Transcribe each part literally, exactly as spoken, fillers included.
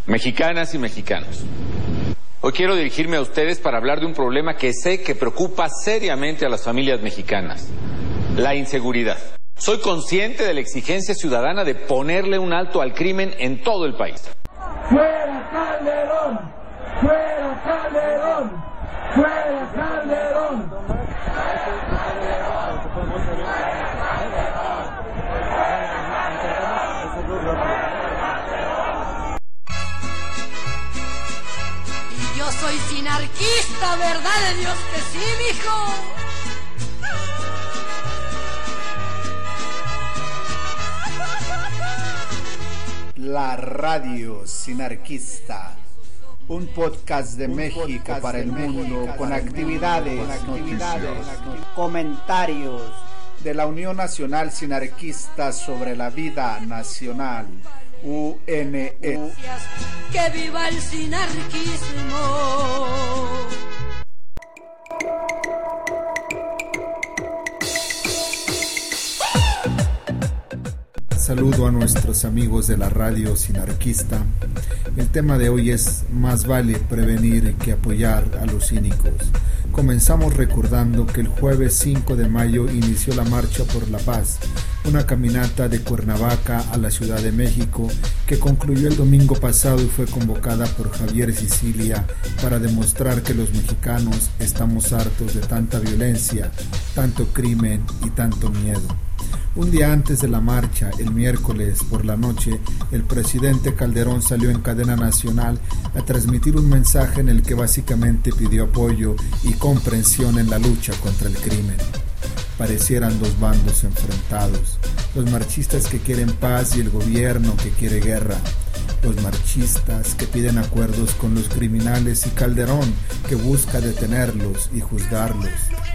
Mexicanas y mexicanos, hoy quiero dirigirme a ustedes para hablar de un problema que sé que preocupa seriamente a las familias mexicanas: la inseguridad. Soy consciente de la exigencia ciudadana de ponerle un alto al crimen en todo el país. ¡Fuera Calderón! ¡Fuera Calderón! ¡Fuera Calderón! Y yo soy sinarquista, ¿verdad de Dios que sí, mijo? La radio sinarquista, un podcast de un México podcast para el mundo, con actividades, con actividades, comentarios de la Unión Nacional Sinarquista sobre la vida nacional, U N E. ¡Que viva el sinarquismo! Saludo a nuestros amigos de la radio sinarquista. El tema de hoy es: más vale prevenir que apoyar a los cínicos. Comenzamos recordando que el jueves cinco de mayo inició la Marcha por la Paz, una caminata de Cuernavaca a la Ciudad de México que concluyó el domingo pasado y fue convocada por Javier Sicilia para demostrar que los mexicanos estamos hartos de tanta violencia, tanto crimen y tanto miedo. Un día antes de la marcha, el miércoles por la noche, el presidente Calderón salió en cadena nacional a transmitir un mensaje en el que básicamente pidió apoyo y comprensión en la lucha contra el crimen. Parecieran dos bandos enfrentados: los marchistas que quieren paz y el gobierno que quiere guerra, los marchistas que piden acuerdos con los criminales y Calderón que busca detenerlos y juzgarlos,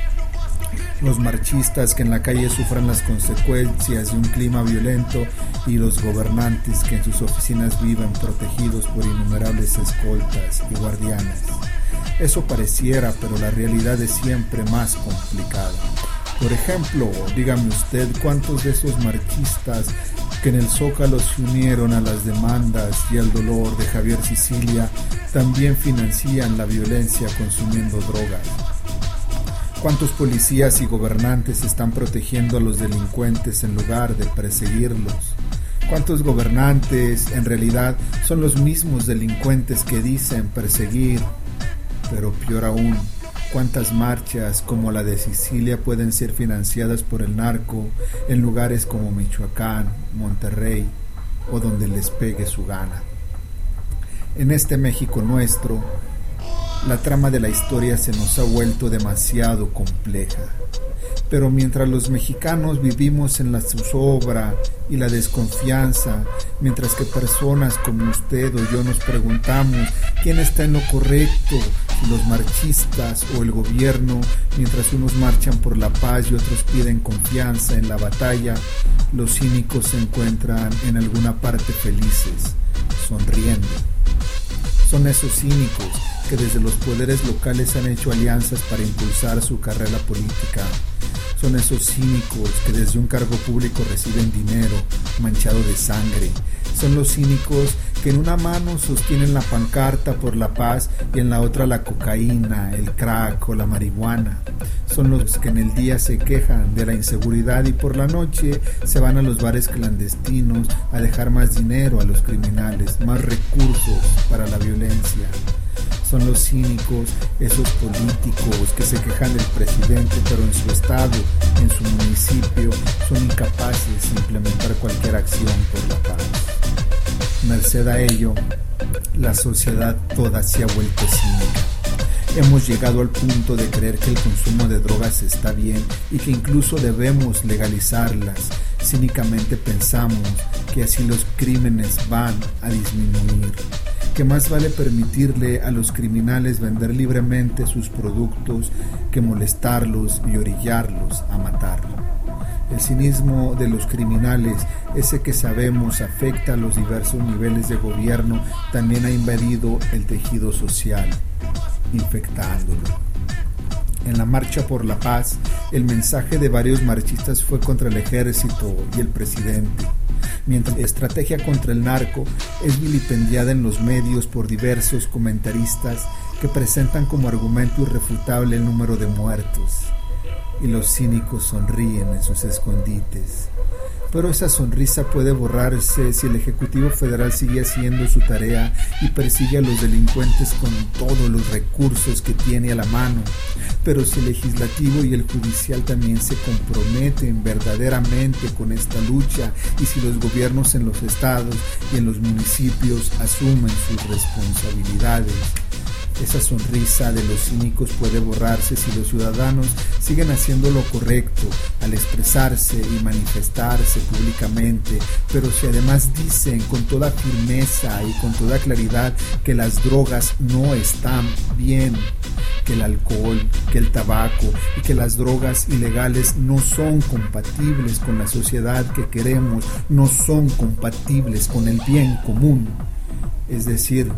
los marchistas que en la calle sufran las consecuencias de un clima violento y los gobernantes que en sus oficinas viven protegidos por innumerables escoltas y guardianes. Eso pareciera, pero la realidad es siempre más complicada. Por ejemplo, dígame usted cuántos de esos marchistas que en el Zócalo se unieron a las demandas y al dolor de Javier Sicilia también financian la violencia consumiendo drogas. ¿Cuántos policías y gobernantes están protegiendo a los delincuentes en lugar de perseguirlos? ¿Cuántos gobernantes en realidad son los mismos delincuentes que dicen perseguir? Pero peor aún, ¿cuántas marchas como la de Sicilia pueden ser financiadas por el narco en lugares como Michoacán, Monterrey o donde les pegue su gana? En este México nuestro, la trama de la historia se nos ha vuelto demasiado compleja. Pero mientras los mexicanos vivimos en la zozobra y la desconfianza, mientras que personas como usted o yo nos preguntamos quién está en lo correcto, si los marchistas o el gobierno, mientras unos marchan por la paz y otros piden confianza en la batalla, los cínicos se encuentran en alguna parte felices, sonriendo. Son esos cínicos que desde los poderes locales han hecho alianzas para impulsar su carrera política. Son esos cínicos que desde un cargo público reciben dinero manchado de sangre. Son los cínicos que en una mano sostienen la pancarta por la paz y en la otra la cocaína, el crack o la marihuana. Son los que en el día se quejan de la inseguridad y por la noche se van a los bares clandestinos a dejar más dinero a los criminales, más recursos para la violencia. Son los cínicos, esos políticos que se quejan del presidente, pero en su estado, en su municipio, son incapaces de implementar cualquier acción por la paz. Merced a ello, la sociedad toda se ha vuelto cínica. Hemos llegado al punto de creer que el consumo de drogas está bien y que incluso debemos legalizarlas. Cínicamente pensamos que así los crímenes van a disminuir, que más vale permitirle a los criminales vender libremente sus productos que molestarlos y orillarlos a matar. El cinismo de los criminales, ese que sabemos afecta a los diversos niveles de gobierno, también ha invadido el tejido social, infectándolo. En la Marcha por la Paz, el mensaje de varios marchistas fue contra el ejército y el presidente. mientras la estrategia contra el narco es vilipendiada en los medios por diversos comentaristas que presentan como argumento irrefutable el número de muertos, y los cínicos sonríen en sus escondites. Pero esa sonrisa puede borrarse si el Ejecutivo Federal sigue haciendo su tarea y persigue a los delincuentes con todos los recursos que tiene a la mano. Pero si el Legislativo y el Judicial también se comprometen verdaderamente con esta lucha, y si los gobiernos en los estados y en los municipios asumen sus responsabilidades, esa sonrisa de los cínicos puede borrarse si los ciudadanos siguen haciendo lo correcto al expresarse y manifestarse públicamente, pero si además dicen con toda firmeza y con toda claridad que las drogas no están bien, que el alcohol, que el tabaco y que las drogas ilegales no son compatibles con la sociedad que queremos, no son compatibles con el bien común. Es decir,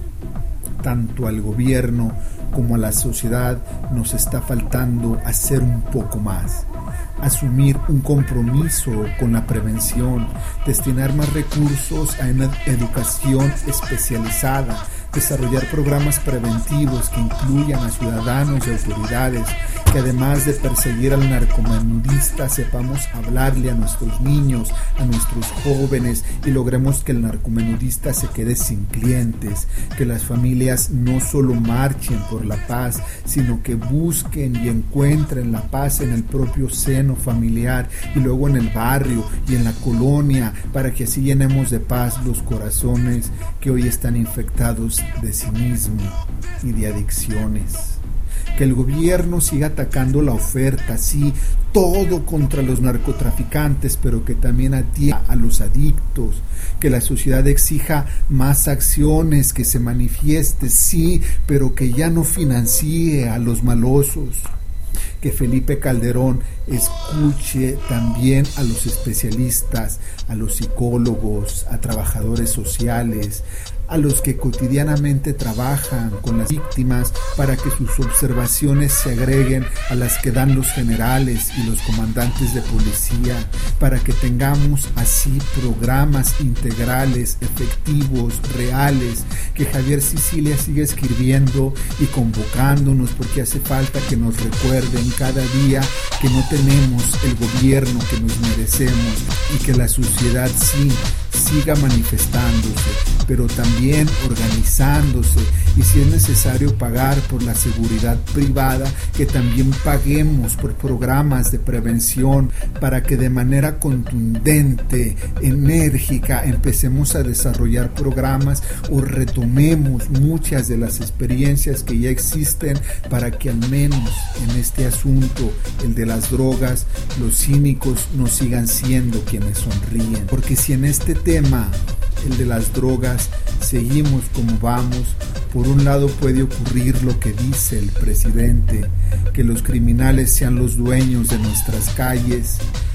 tanto al gobierno como a la sociedad nos está faltando hacer un poco más, asumir un compromiso con la prevención, destinar más recursos a una educación especializada, desarrollar programas preventivos que incluyan a ciudadanos y autoridades, que además de perseguir al narcomenudista sepamos hablarle a nuestros niños, a nuestros jóvenes, y logremos que el narcomenudista se quede sin clientes, que las familias no solo marchen por la paz, sino que busquen y encuentren la paz en el propio seno familiar y luego en el barrio y en la colonia, para que así llenemos de paz los corazones que hoy están infectados de cinismo y de adicciones. Que el gobierno siga atacando la oferta, sí, todo contra los narcotraficantes, pero que también atienda a los adictos. Que la sociedad exija más acciones, que se manifieste, sí, pero que ya no financie a los malosos. Que Felipe Calderón escuche también a los especialistas, a los psicólogos, a trabajadores sociales, a los que cotidianamente trabajan con las víctimas, para que sus observaciones se agreguen a las que dan los generales y los comandantes de policía, para que tengamos así programas integrales, efectivos, reales, que Javier Sicilia siga escribiendo y convocándonos, porque hace falta que nos recuerden cada día que no tenemos el gobierno que nos merecemos, y que la sociedad sí siga manifestándose, pero también organizándose, y si es necesario pagar por la seguridad privada, que también paguemos por programas de prevención, para que de manera contundente, enérgica, empecemos a desarrollar programas o retomemos muchas de las experiencias que ya existen, para que al menos en este asunto, el de las drogas, los cínicos no sigan siendo quienes sonríen. Porque si en este tema, el de las drogas, seguimos como vamos, por un lado puede ocurrir lo que dice el presidente, que los criminales sean los dueños de nuestras calles,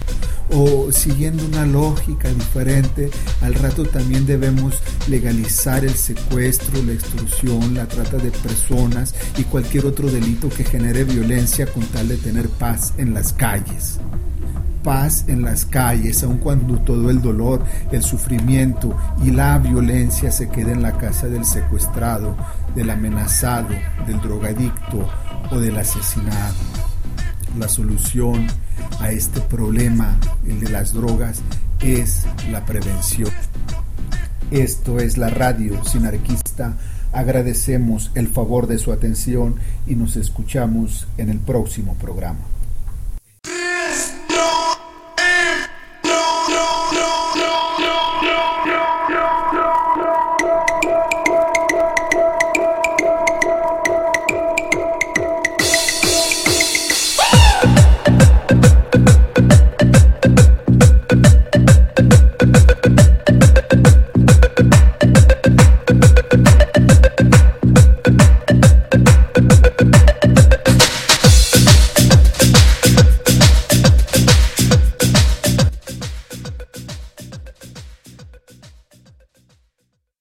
o siguiendo una lógica diferente, al rato también debemos legalizar el secuestro, la extorsión, la trata de personas y cualquier otro delito que genere violencia, con tal de tener paz en las calles. Paz en las calles, aun cuando todo el dolor, el sufrimiento y la violencia se quede en la casa del secuestrado, del amenazado, del drogadicto o del asesinado. La solución a este problema, el de las drogas, es la prevención. Esto es la Radio Sinarquista. Agradecemos el favor de su atención y nos escuchamos en el próximo programa.